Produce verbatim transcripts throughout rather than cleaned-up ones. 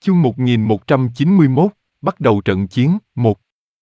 Chương một nghìn một trăm chín mươi mốt, bắt đầu trận chiến, một.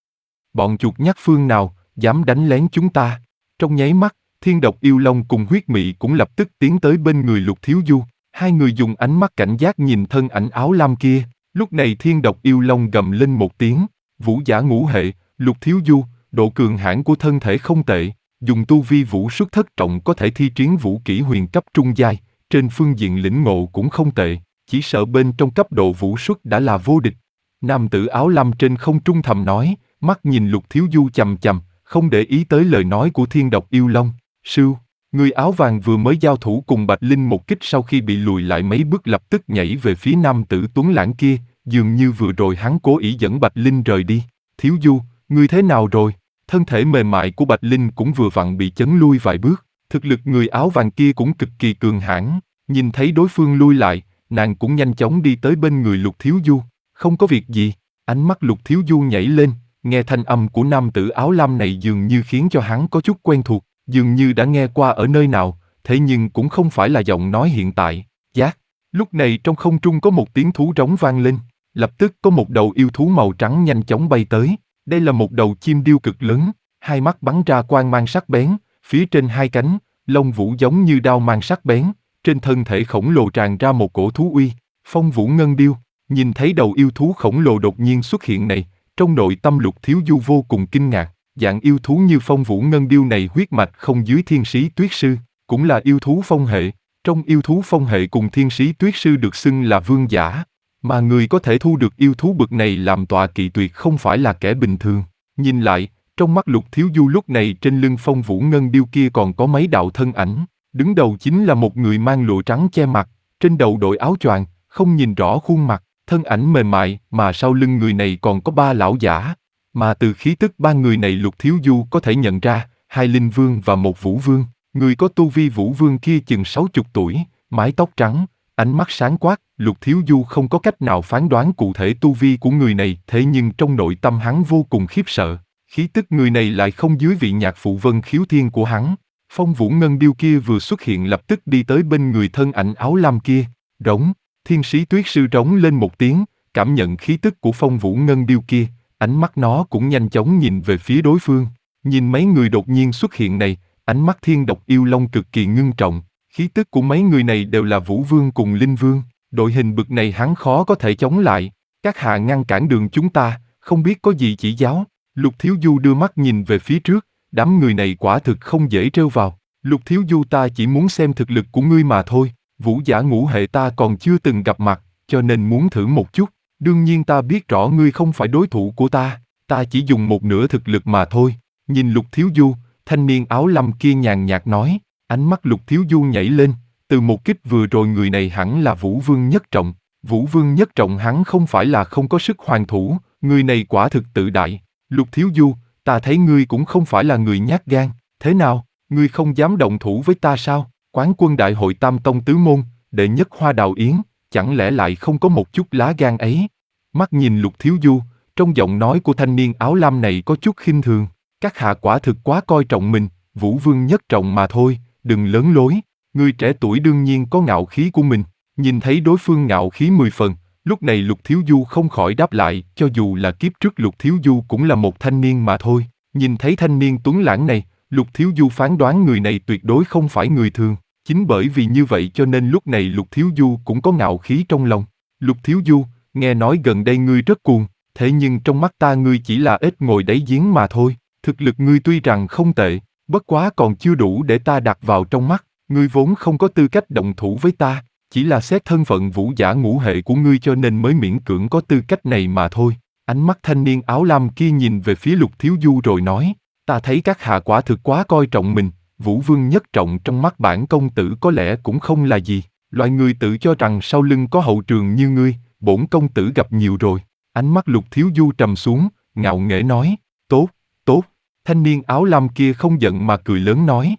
Bọn chuột nhắt phương nào, dám đánh lén chúng ta? Trong nháy mắt, Thiên Độc Yêu Long cùng Huyết Mị cũng lập tức tiến tới bên người Lục Thiếu Du. Hai người dùng ánh mắt cảnh giác nhìn thân ảnh áo lam kia. Lúc này Thiên Độc Yêu Long gầm lên một tiếng, vũ giả ngũ hệ, Lục Thiếu Du, độ cường hãn của thân thể không tệ, dùng tu vi vũ xuất thất trọng có thể thi triển vũ kỹ huyền cấp trung giai, trên phương diện lĩnh ngộ cũng không tệ. Chỉ sợ bên trong cấp độ vũ xuất đã là vô địch. Nam tử áo lam trên không trung thầm nói, mắt nhìn Lục Thiếu Du chằm chằm, không để ý tới lời nói của Thiên Độc Yêu Long. Sưu, người áo vàng vừa mới giao thủ cùng Bạch Linh một kích sau khi bị lùi lại mấy bước lập tức nhảy về phía nam tử tuấn lãng kia, dường như vừa rồi hắn cố ý dẫn Bạch Linh rời đi. Thiếu Du, ngươi thế nào rồi? Thân thể mềm mại của Bạch Linh cũng vừa vặn bị chấn lui vài bước, thực lực người áo vàng kia cũng cực kỳ cường hãn, nhìn thấy đối phương lui lại, nàng cũng nhanh chóng đi tới bên người Lục Thiếu Du. Không có việc gì. Ánh mắt Lục Thiếu Du nhảy lên, nghe thanh âm của nam tử áo lam này dường như khiến cho hắn có chút quen thuộc, dường như đã nghe qua ở nơi nào, thế nhưng cũng không phải là giọng nói hiện tại. Giác. Lúc này trong không trung có một tiếng thú rống vang lên, lập tức có một đầu yêu thú màu trắng nhanh chóng bay tới. Đây là một đầu chim điêu cực lớn, hai mắt bắn ra quang mang sắc bén, phía trên hai cánh, lông vũ giống như đao mang sắc bén. Trên thân thể khổng lồ tràn ra một cổ thú uy, Phong Vũ Ngân Điêu. Nhìn thấy đầu yêu thú khổng lồ đột nhiên xuất hiện này, trong nội tâm Lục Thiếu Du vô cùng kinh ngạc. Dạng yêu thú như Phong Vũ Ngân Điêu này huyết mạch không dưới Thiên Sĩ Tuyết Sư, cũng là yêu thú phong hệ. Trong yêu thú phong hệ cùng Thiên Sĩ Tuyết Sư được xưng là vương giả, mà người có thể thu được yêu thú bậc này làm tọa kỵ tuyệt không phải là kẻ bình thường. Nhìn lại, trong mắt Lục Thiếu Du lúc này trên lưng Phong Vũ Ngân Điêu kia còn có mấy đạo thân ảnh. Đứng đầu chính là một người mang lụa trắng che mặt, trên đầu đội áo choàng, không nhìn rõ khuôn mặt, thân ảnh mềm mại, mà sau lưng người này còn có ba lão giả. Mà từ khí tức ba người này Lục Thiếu Du có thể nhận ra, hai linh vương và một vũ vương. Người có tu vi vũ vương kia chừng sáu chục tuổi, mái tóc trắng, ánh mắt sáng quát. Lục Thiếu Du không có cách nào phán đoán cụ thể tu vi của người này, thế nhưng trong nội tâm hắn vô cùng khiếp sợ. Khí tức người này lại không dưới vị nhạc phụ Vân Khiếu Thiên của hắn. Phong Vũ Ngân Điêu kia vừa xuất hiện lập tức đi tới bên người thân ảnh áo lam kia. Rống, Thiên Sĩ Tuyết Sư rống lên một tiếng, cảm nhận khí tức của Phong Vũ Ngân Điêu kia, ánh mắt nó cũng nhanh chóng nhìn về phía đối phương. Nhìn mấy người đột nhiên xuất hiện này, ánh mắt Thiên Độc Yêu Long cực kỳ ngưng trọng. Khí tức của mấy người này đều là Vũ Vương cùng Linh Vương, đội hình bực này hắn khó có thể chống lại. Các hạ ngăn cản đường chúng ta, không biết có gì chỉ giáo. Lục Thiếu Du đưa mắt nhìn về phía trước. Đám người này quả thực không dễ trêu vào. Lục Thiếu Du, ta chỉ muốn xem thực lực của ngươi mà thôi. Vũ giả ngũ hệ ta còn chưa từng gặp mặt, cho nên muốn thử một chút. Đương nhiên ta biết rõ ngươi không phải đối thủ của ta, ta chỉ dùng một nửa thực lực mà thôi. Nhìn Lục Thiếu Du, thanh niên áo lam kia nhàn nhạt nói. Ánh mắt Lục Thiếu Du nhảy lên, từ một kích vừa rồi người này hẳn là Vũ Vương nhất trọng. Vũ Vương nhất trọng hắn không phải là không có sức hoàn thủ, người này quả thực tự đại. Lục Thiếu Du, ta thấy ngươi cũng không phải là người nhát gan, thế nào, ngươi không dám động thủ với ta sao? Quán quân đại hội Tam Tông Tứ Môn, đệ nhất Hoa Đào Yến, chẳng lẽ lại không có một chút lá gan ấy? Mắt nhìn Lục Thiếu Du, trong giọng nói của thanh niên áo lam này có chút khinh thường. Các hạ quả thực quá coi trọng mình, Vũ Vương nhất trọng mà thôi, đừng lớn lối. Ngươi trẻ tuổi đương nhiên có ngạo khí của mình. Nhìn thấy đối phương ngạo khí mười phần, lúc này Lục Thiếu Du không khỏi đáp lại, cho dù là kiếp trước Lục Thiếu Du cũng là một thanh niên mà thôi. Nhìn thấy thanh niên tuấn lãng này, Lục Thiếu Du phán đoán người này tuyệt đối không phải người thường. Chính bởi vì như vậy cho nên lúc này Lục Thiếu Du cũng có ngạo khí trong lòng. Lục Thiếu Du, nghe nói gần đây ngươi rất cuồng, thế nhưng trong mắt ta ngươi chỉ là ếch ngồi đáy giếng mà thôi. Thực lực ngươi tuy rằng không tệ, bất quá còn chưa đủ để ta đặt vào trong mắt. Ngươi vốn không có tư cách động thủ với ta, chỉ là xét thân phận vũ giả ngũ hệ của ngươi cho nên mới miễn cưỡng có tư cách này mà thôi. Ánh mắt thanh niên áo lam kia nhìn về phía Lục Thiếu Du rồi nói, ta thấy các hạ quả thực quá coi trọng mình, Vũ Vương nhất trọng trong mắt bản công tử có lẽ cũng không là gì. Loại người tự cho rằng sau lưng có hậu trường như ngươi, bổn công tử gặp nhiều rồi. Ánh mắt Lục Thiếu Du trầm xuống, ngạo nghễ nói, tốt, tốt. Thanh niên áo lam kia không giận mà cười lớn nói.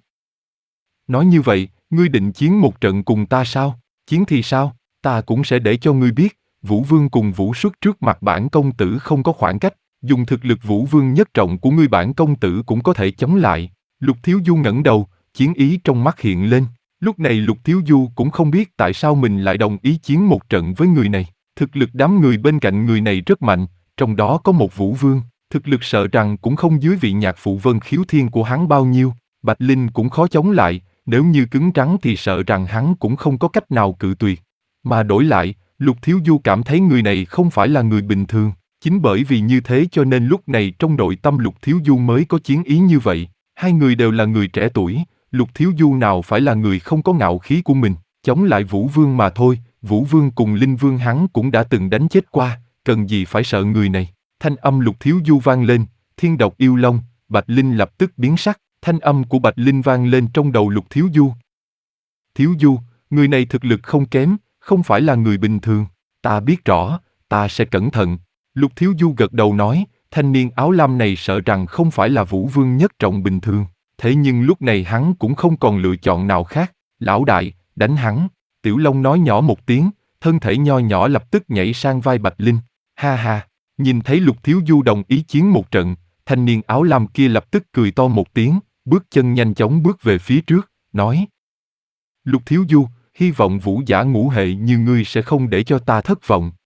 Nói như vậy, ngươi định chiến một trận cùng ta sao? Chiến thì sao? Ta cũng sẽ để cho ngươi biết, Vũ Vương cùng Vũ Xuất trước mặt bản công tử không có khoảng cách, dùng thực lực Vũ Vương nhất trọng của ngươi bản công tử cũng có thể chống lại. Lục Thiếu Du ngẩng đầu, chiến ý trong mắt hiện lên. Lúc này Lục Thiếu Du cũng không biết tại sao mình lại đồng ý chiến một trận với người này. Thực lực đám người bên cạnh người này rất mạnh, trong đó có một vũ vương, thực lực sợ rằng cũng không dưới vị nhạc phụ Vân Khiếu Thiên của hắn bao nhiêu. Bạch Linh cũng khó chống lại, nếu như cứng rắn thì sợ rằng hắn cũng không có cách nào cự tuyệt. Mà đổi lại, Lục Thiếu Du cảm thấy người này không phải là người bình thường, chính bởi vì như thế cho nên lúc này trong nội tâm Lục Thiếu Du mới có chiến ý như vậy. Hai người đều là người trẻ tuổi, Lục Thiếu Du nào phải là người không có ngạo khí của mình, chống lại Vũ Vương mà thôi, Vũ Vương cùng Linh Vương hắn cũng đã từng đánh chết qua, cần gì phải sợ người này. Thanh âm Lục Thiếu Du vang lên, thiên độc yêu long, Bạch Linh lập tức biến sắc, thanh âm của Bạch Linh vang lên trong đầu Lục Thiếu Du. Thiếu Du, người này thực lực không kém, không phải là người bình thường, ta biết rõ, ta sẽ cẩn thận. Lục Thiếu Du gật đầu nói, thanh niên áo lam này sợ rằng không phải là Vũ Vương nhất trọng bình thường, thế nhưng lúc này hắn cũng không còn lựa chọn nào khác, lão đại, đánh hắn. Tiểu Long nói nhỏ một tiếng, thân thể nho nhỏ lập tức nhảy sang vai Bạch Linh, ha ha, nhìn thấy Lục Thiếu Du đồng ý chiến một trận, thanh niên áo lam kia lập tức cười to một tiếng, bước chân nhanh chóng bước về phía trước, nói: Lục Thiếu Du, hy vọng vũ giả ngũ hệ như ngươi sẽ không để cho ta thất vọng.